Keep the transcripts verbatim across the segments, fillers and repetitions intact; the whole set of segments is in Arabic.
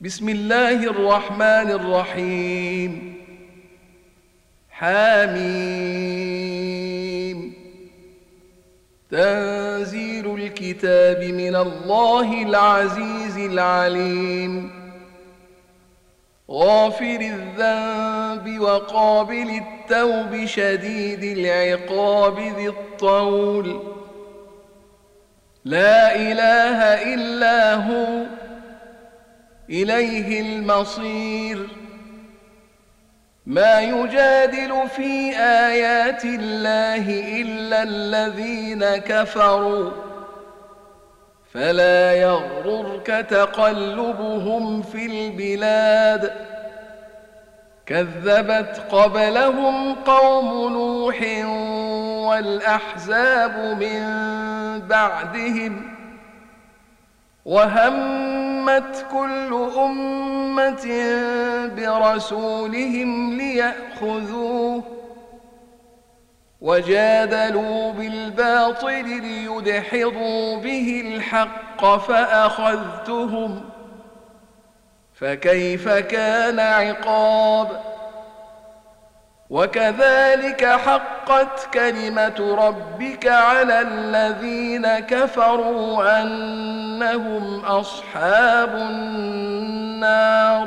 بسم الله الرحمن الرحيم. حميم. تنزيل الكتاب من الله العزيز العليم. غافر الذنب وقابل التوب شديد العقاب ذي الطول. لا إله إلا هو إليه المصير. ما يجادل في آيات الله إلا الذين كفروا فلا يغررك تقلبهم في البلاد. كذبت قبلهم قوم نوح والأحزاب من بعدهم وهمت كل أمة برسولهم ليأخذوه وجادلوا بالباطل ليدحضوا به الحق فأخذتهم فكيف كان عقاب. وكذلك حقت كلمة ربك على الذين كفروا أنهم أصحاب النار.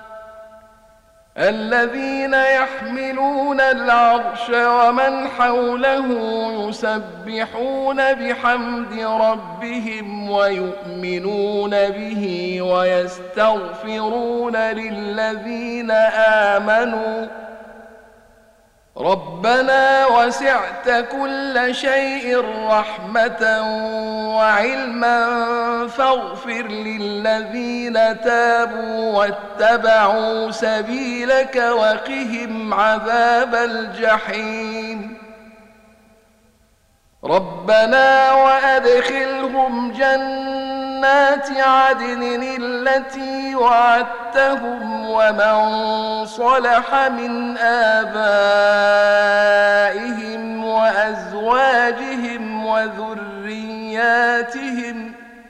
الذين يحملون العرش ومن حوله يسبحون بحمد ربهم ويؤمنون به ويستغفرون للذين آمنوا ربنا وسعت كل شيء رحمة وعلما فاغفر للذين تابوا واتبعوا سبيلك وقهم عذاب الجحيم. ربنا وأدخلهم جنات عدن التي وعدتهم ومن صلح من آبائهم وأزواجهم وذرياتهم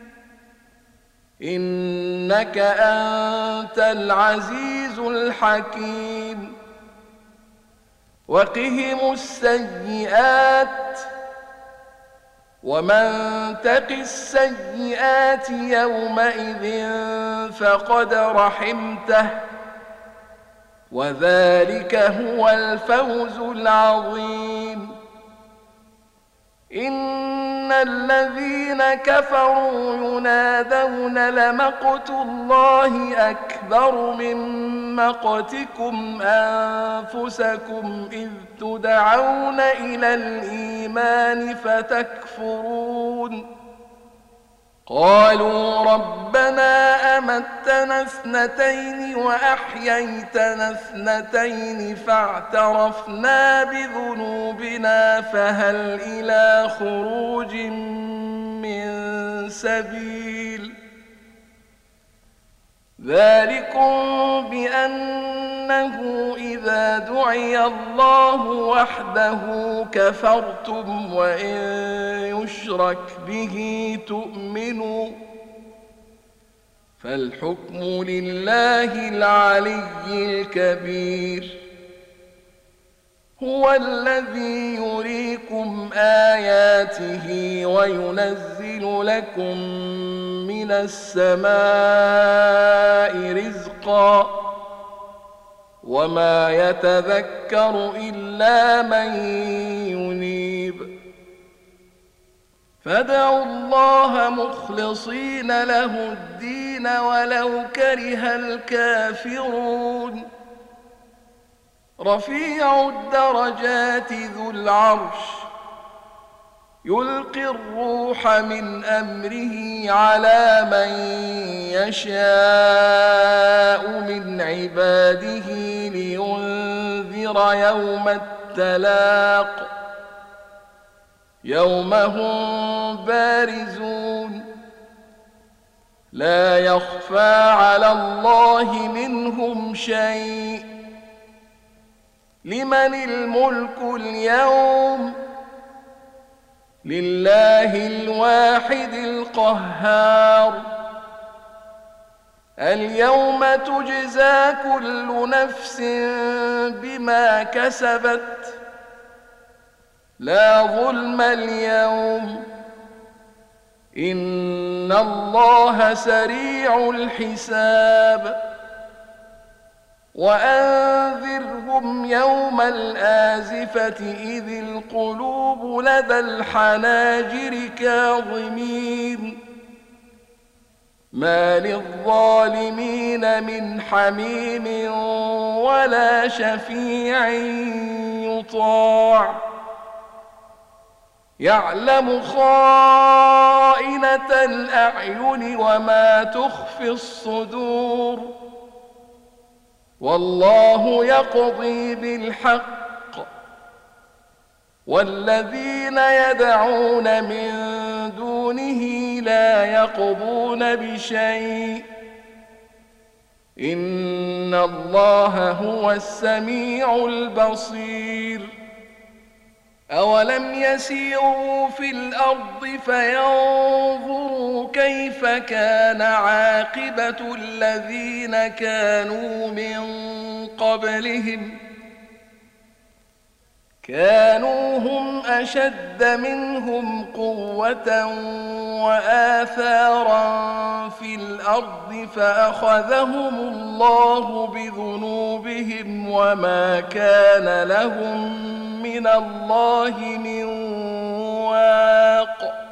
إنك أنت العزيز الحكيم. وقهم السيئات ومن تق السيئات يومئذ فقد رحمته وذلك هو الفوز العظيم. إن الذين كفروا ينادون لمقت الله أكبر من مقتكم أنفسكم إذ تدعون إلى الإيمان فتكفرون. قالوا ربنا أمتنا اثنتين وأحييتنا اثنتين فاعترفنا بذنوبنا فهل إلى خروج من سبيل. ذلكم بأنه إذا دعي الله وحده كفرتم وإن يشرك به تؤمنوا فالحكم لله العلي الكبير. هو الذي يريكم آياته وينزل لكم من السماء رزقا وما يتذكر إلا من ينيب. فادعوا الله مخلصين له الدين ولو كره الكافرون. رفيع الدرجات ذو العرش يلقي الروح من أمره على من يشاء من عباده لينذر يوم التلاق يوم هم بارزون لا يخفى على الله منهم شيء. لمن الملك اليوم لله الواحد القهار. اليوم تجزى كل نفس بما كسبت لا ظلم اليوم إن الله سريع الحساب وأنذرهم يوم الآزفة إذ القلوب لدى الحناجر كاظمين ما للظالمين من حميم ولا شفيع يطاع يعلم خائنة الأعين وما تخفي الصدور والله يقضي بالحق والذين يدعون من دونه لا يقضون بشيء إن الله هو السميع البصير أولم يسيروا في الأرض فينظروا كيف كان عاقبة الذين كانوا من قبلهم كانوا هم أشد منهم قوة وآثارا في الأرض فأخذهم الله بذنوبهم وما كان لهم من الله من واق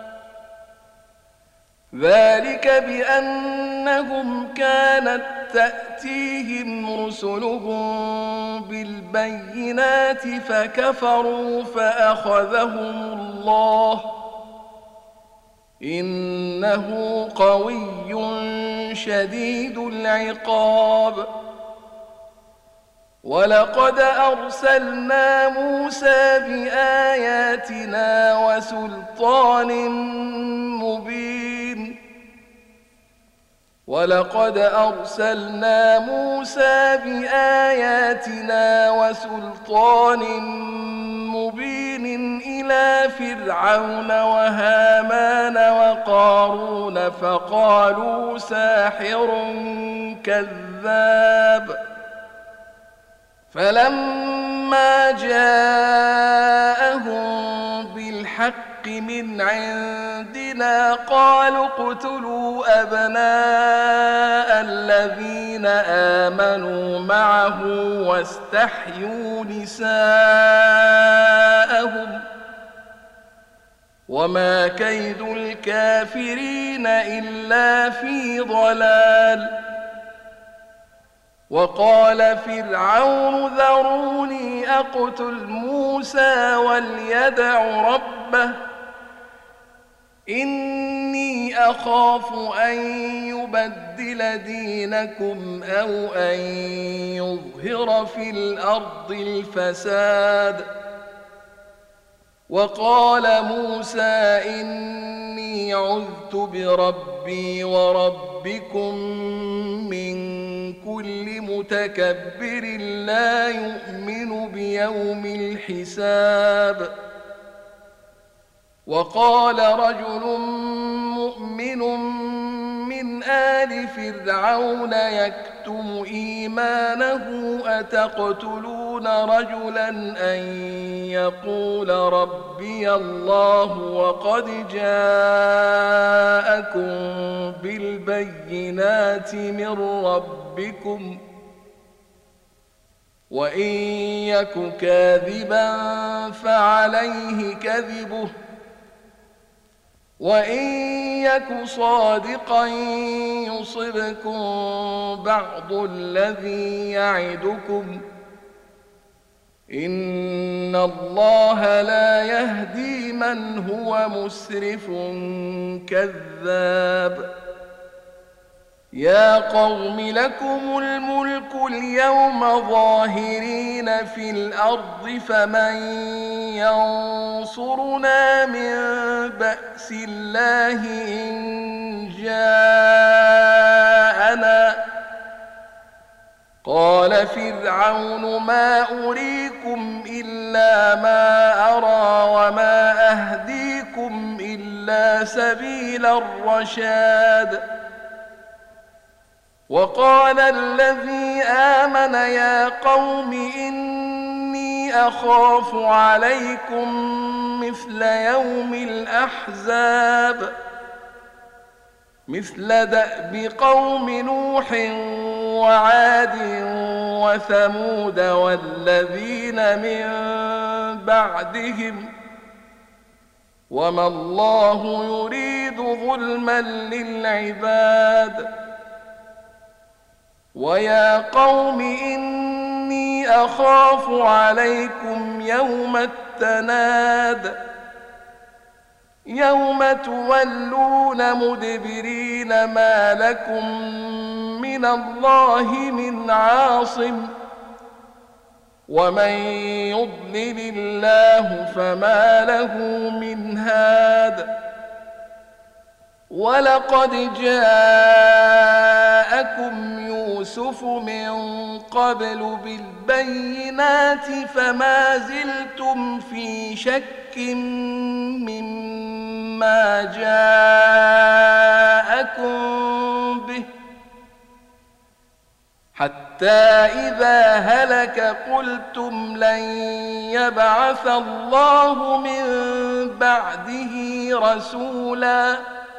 ذلك بأنهم كانت تأتيهم رسلهم بالبينات فكفروا فأخذهم الله إنه قوي شديد العقاب ولقد أرسلنا موسى بآياتنا وسلطان مبين ولقد أرسلنا موسى بآياتنا وسلطان مبين إلى فرعون وهامان وقارون فقالوا ساحر كذاب فلما جاءهم بالحق من عندنا قالوا اقتلوا أبناء الذين آمنوا معه واستحيوا نساءهم وما كيد الكافرين إلا في ضلال وقال فرعون ذروني أقتل موسى وليدع ربه إني أخاف أن يبدل دينكم أو أن يظهر في الأرض الفساد وقال موسى إني عذت بربي وربكم من كل متكبر لا يؤمن بيوم الحساب وقال رجل مؤمن من آل فرعون يكتم إيمانه أتقتلون رجلا أن يقول ربي الله وقد جاءكم بالبينات من ربكم وإن يك كاذبا فعليه كذبه وإن يك صادقا يصبكم بعض الذي يعدكم إن الله لا يهدي من هو مسرف كذاب يا قوم لكم الملك اليوم ظاهرين في الأرض فمن ينصرنا من بأس الله إن جاءنا قال فرعون ما أريكم إلا ما أرى وما أهديكم إلا سبيل الرشاد وقال الذي آمن يا قوم إني أخاف عليكم مثل يوم الأحزاب مثل دأب قوم نوح وعاد وثمود والذين من بعدهم وما الله يريد ظلما للعباد ويا قوم إني أخاف عليكم يوم التناد يوم تولون مدبرين ما لكم من الله من عاصم ومن يضلل الله فما له من هاد ولقد جاءكم يوسف من قبل بالبينات فما زلتم في شك مما جاءكم به حتى إذا هلك قلتم لن يبعث الله من بعده رسولا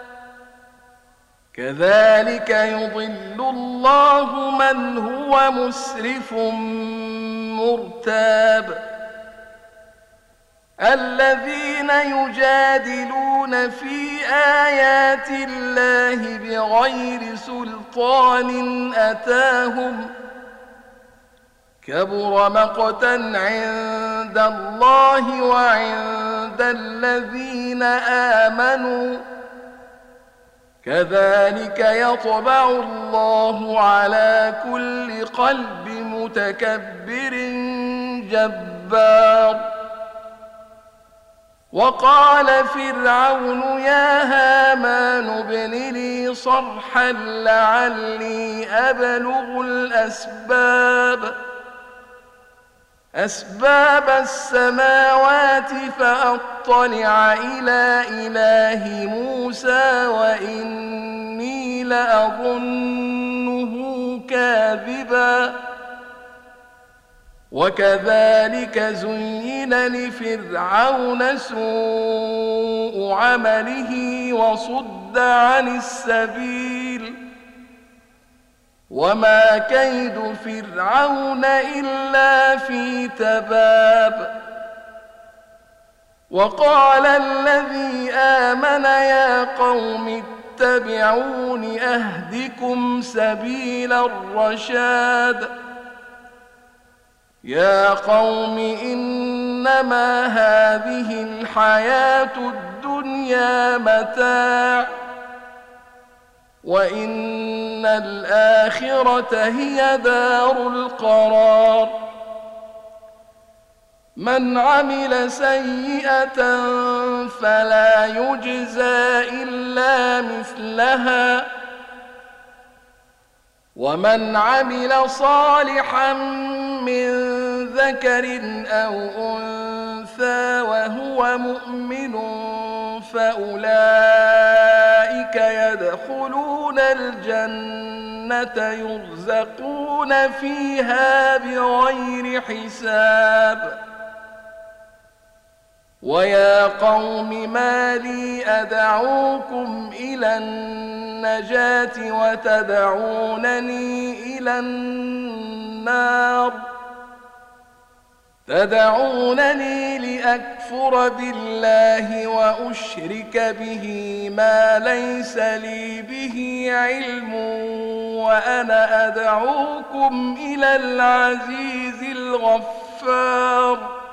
كذلك يضل الله من هو مسرف مرتاب الذين يجادلون في آيات الله بغير سلطان أتاهم كبر مقتا عند الله وعند الذين آمنوا كذلك يطبع الله على كل قلب متكبر جبار وقال فرعون يا هامان ابن لي صرحا لعلي أبلغ الأسباب أسباب السماوات فأطلع إلى إله موسى وإني لأظنه كاذبا وكذلك زين لفرعون سوء عمله وصد عن السبيل وما كيد فرعون إلا في تباب وقال الذي آمن يا قوم اتبعون أهدكم سبيل الرشاد يا قوم إنما هذه الحياة الدنيا متاع وإن الآخرة هي دار القرار من عمل سيئة فلا يجزى إلا مثلها ومن عمل صالحا من ذكر أو أنثى وهو مؤمن فأولئك يدخلون الجنة يرزقون فيها بغير حساب ويا قوم ما لي أدعوكم إلى النجاة وتدعونني إلى النار تدعونني لأكفر بالله وأشرك به ما ليس لي به علم وأنا أدعوكم إلى العزيز الغفار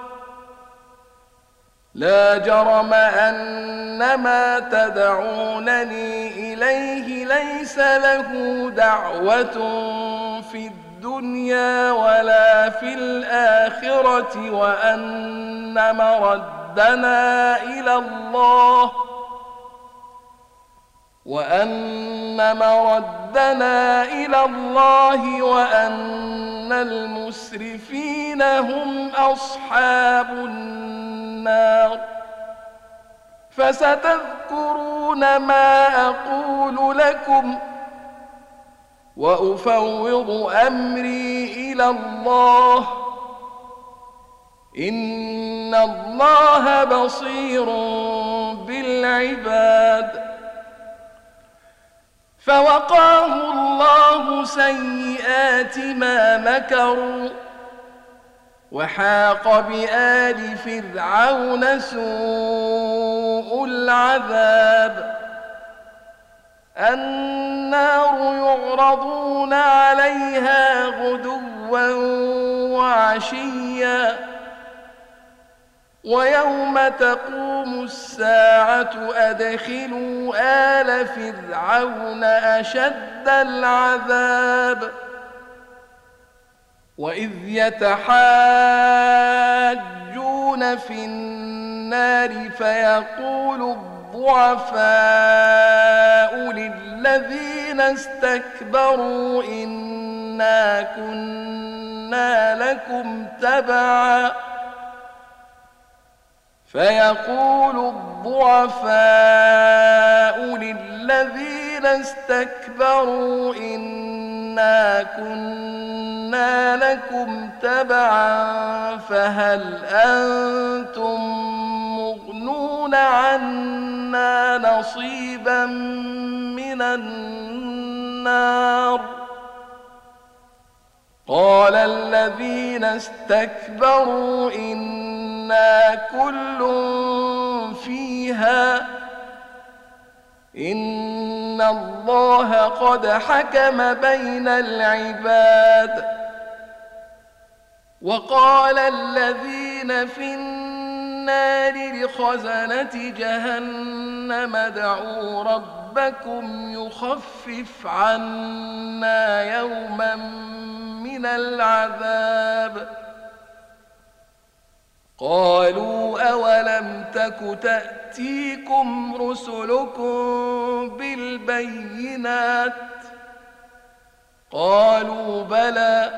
لا جرم أن ما تدعونني إليه ليس له دعوة في الدنيا ولا في الآخرة وأن مردنا إلى الله وأن مردنا إلى الله وأن المسرفين هم أصحاب النار فستذكرون ما أقول لكم وأفوض أمري إلى الله إن الله بصير بالعباد. فوقاه الله سيئات ما مكروا وحاق بآل فرعون سوء العذاب. النار يعرضون عليها غدوا وعشيا ويوم تقوم الساعة أدخلوا آل فرعون أشد العذاب. وإذ يتحاجون في النار فيقول الضعفاء للذين استكبروا إنا كنا لكم تبعا فيقول الضعفاء للذين استكبروا إنا كنا لكم تبعا فهل أنتم مغنون عنا نصيبا من النار؟ قال الذين استكبروا إنا كل فيها إن الله قد حكم بين العباد. وقال الذين في النار لخزنة جهنم ادعوا ربكم يخفف عنا يوما من العذاب. قالوا أولم تك تأتيكم رسلكم بالبينات؟ قالوا بلى.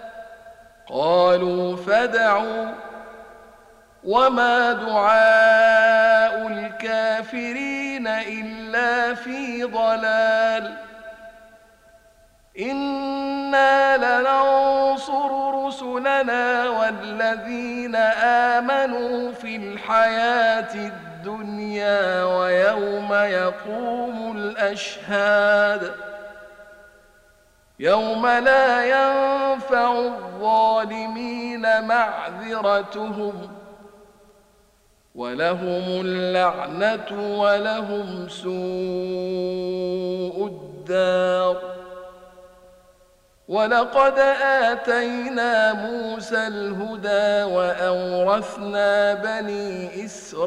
قالوا فادعوا وما دعاء الكافرين إلا في ضلال. إنا لننصر رسلنا والذين آمنوا في الحياة الدنيا ويوم يقوم الأشهاد يوم لا ينفع الظالمين معذرتهم ولهم اللعنة ولهم سوء الدار. ولقد آتينا موسى الهدى وأورثنا بني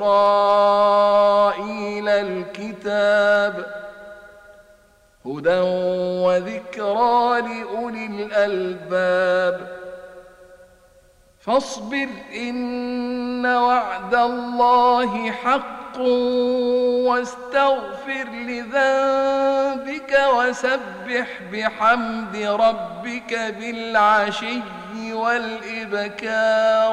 إسرائيل الكتاب هدى وذكرى لأولي الألباب. فاصبر إن وعد الله حق واستغفر لذنبك وسبح بحمد ربك بالعشي والإبكار.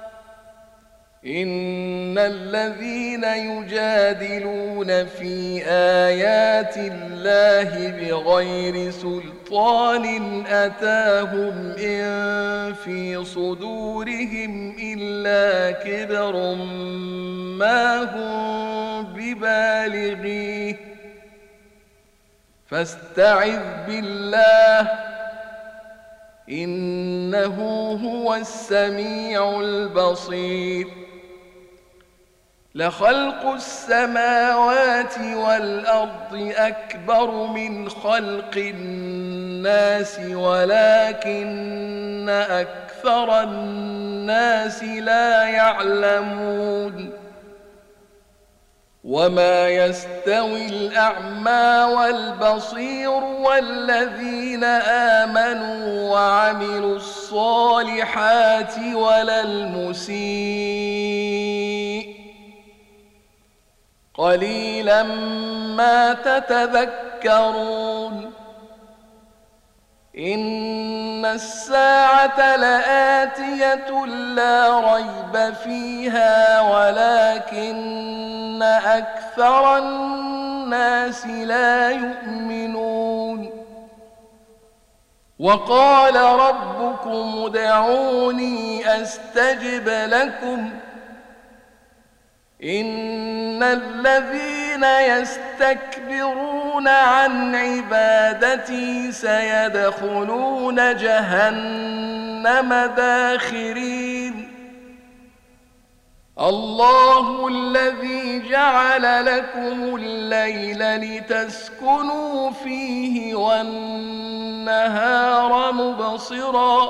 إن الذين يجادلون في آيات الله بغير سلطان أتاهم إن في صدورهم إلا كبر ما هم ببالغيه فاستعذ بالله إنه هو السميع البصير. لخلق السماوات والأرض أكبر من خلق الناس ولكن أكثر الناس لا يعلمون. وما يستوي الأعمى والبصير والذين آمنوا وعملوا الصالحات ولا المسيء قليلا ما تتذكرون. إن الساعة لآتية لا ريب فيها ولكن أكثر الناس لا يؤمنون. وقال ربكم ادعوني أستجب لكم إن الذين يستكبرون عن عبادتي سيدخلون جهنم داخرين الله الذي جعل لكم الليل لتسكنوا فيه والنهار مبصرا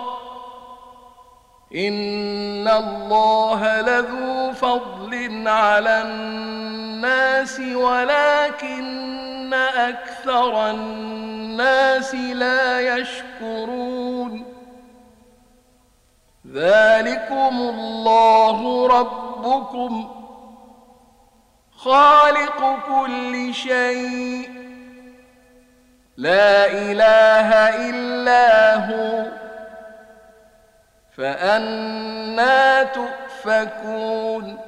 إن الله لذو فضل على الناس ولكن أكثر الناس لا يشكرون ذلكم الله ربكم خالق كل شيء لا إله إلا هو فأنى تؤفكون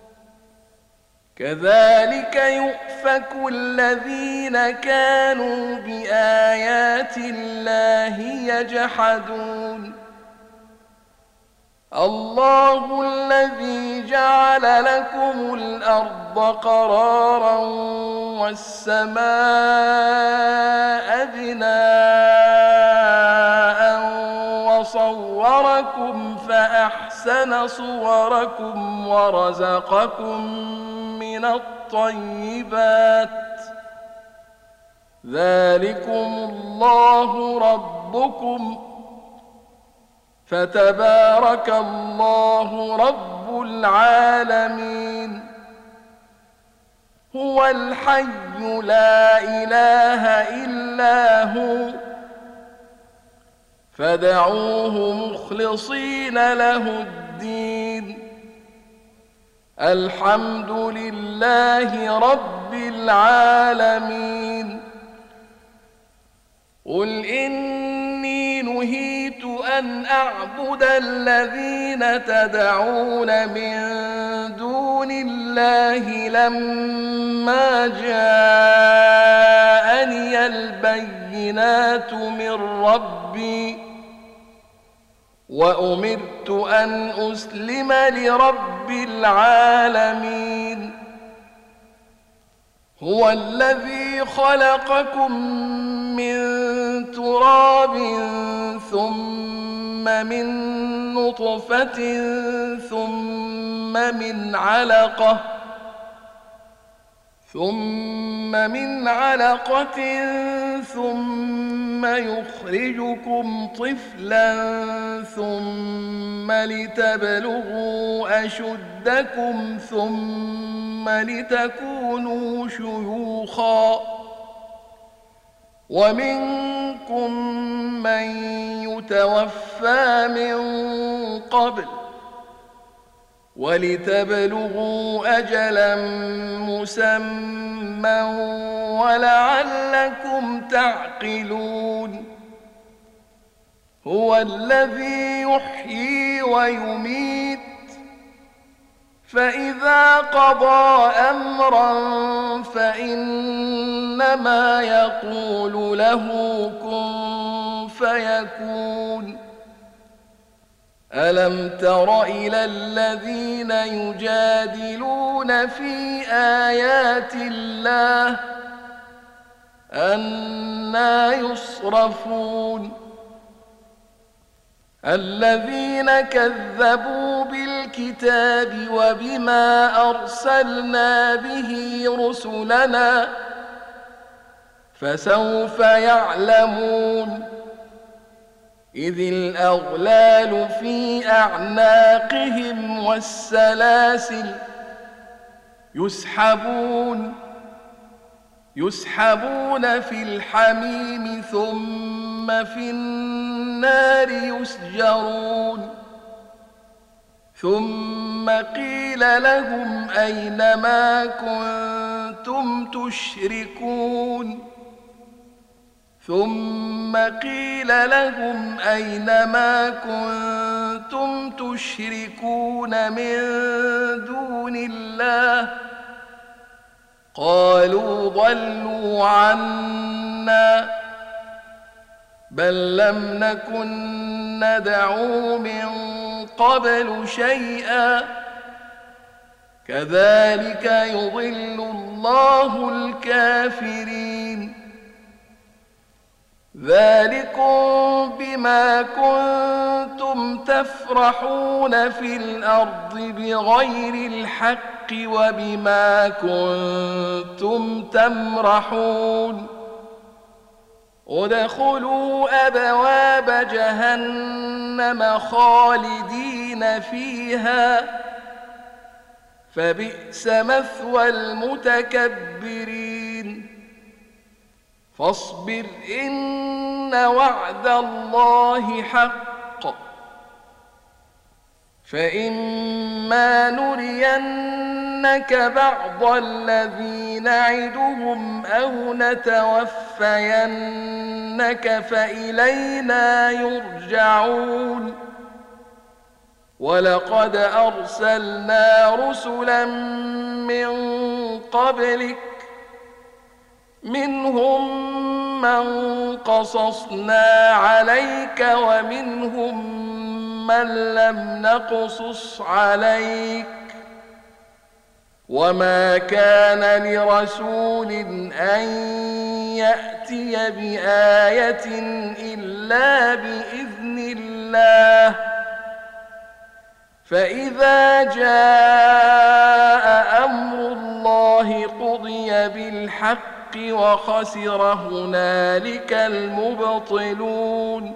كذلك يؤفك الذين كانوا بآيات الله يجحدون الله الذي جعل لكم الأرض قرارا والسماء بناء وصوركم فأحسن صوركم ورزقكم من الطيبات ذلكم الله ربكم فتبارك الله رب العالمين هو الحي لا إله إلا هو فادعوه مخلصين له الدين الحمد لله رب العالمين قل إني نهيت أن أعبد الذين تدعون من دون الله لما جاءني البينات من ربي وأمرت أن أسلم لرب العالمين هو الذي خلقكم من تراب ثم من نطفة ثم من علقة ثم من علقة ثم يخرجكم طفلا ثم لتبلغوا أشدكم ثم لتكونوا شيوخا ومنكم من يتوفى من قبل ولتبلغوا أجلا مسمى ولعلكم تعقلون هو الذي يحيي ويميت فإذا قضى أمرا فإنما يقول له كن فيكون ألم تر إلى الذين يجادلون في آيات الله أنى يصرفون الذين كذبوا بالكتاب وبما أرسلنا به رسلنا فسوف يعلمون إذ الأغلال في أعناقهم والسلاسل يسحبون يسحبون في الحميم ثم في النار يسجرون ثم قيل لهم أين ما كنتم تشركون ثم قيل لهم أين ما كنتم تشركون من دون الله قالوا ضلوا عنا بل لم نكن ندعو من قبل شيئا كذلك يضل الله الكافرين ذلكم بما كنتم تفرحون في الأرض بغير الحق وبما كنتم تمرحون ادخلوا أبواب جهنم خالدين فيها فبئس مثوى المتكبرين فاصبر إن وعد الله حق فإما نرينك بعض الذي نعدهم أو نتوفينك فإلينا يرجعون ولقد أرسلنا رسلا من قبلك منهم من قصصنا عليك ومنهم من لم نقصص عليك وما كان لرسول أن يأتي بآية إلا بإذن الله فإذا جاء أمر الله قضي بالحق وخسر هنالك المبطلون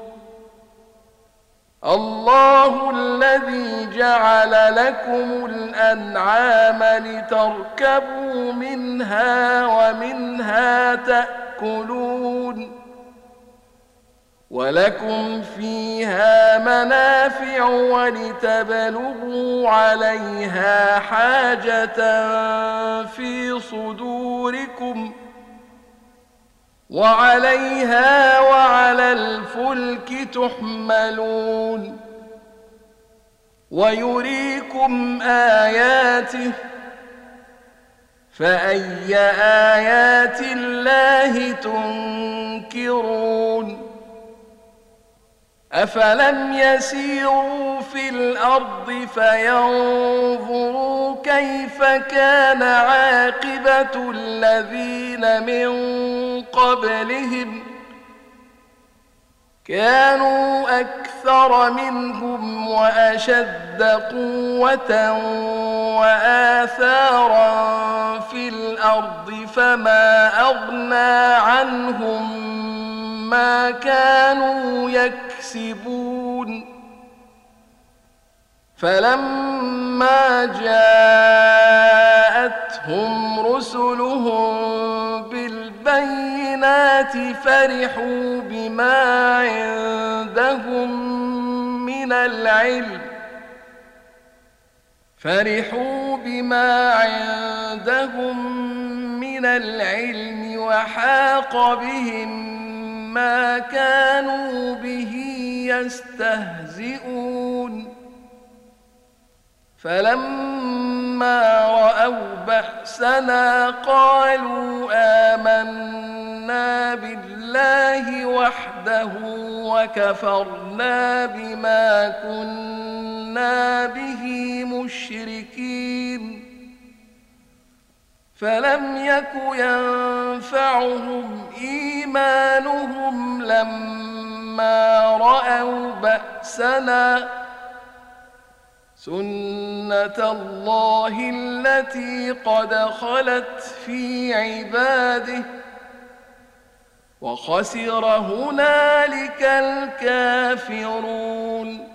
الله الذي جعل لكم الأنعام لتركبوا منها ومنها تأكلون ولكم فيها منافع ولتبلغوا عليها حاجة في صدوركم وعليها وعلى الفلك تحملون ويريكم آياته فأي آيات الله تنكرون أفلم يسيروا في الأرض فينظروا كيف كان عاقبة الذين من قبلهم كانوا أكثر منهم وأشد قوة وآثارا في الأرض فما أغنى عنهم ما كانوا يكسبون فلما جاءتهم رسلهم بالبينات فرحوا بما عندهم من العلم فرحوا بما عندهم من العلم وحاق بهم ما كانوا به يستهزئون فلما رأوا بأسنا قالوا آمنا بالله وحده وكفرنا بما كنا به مشركين فلم يك ينفعهم إيمانهم لما رأوا بأسنا سنة الله التي قد خلت في عباده وخسر هنالك الكافرون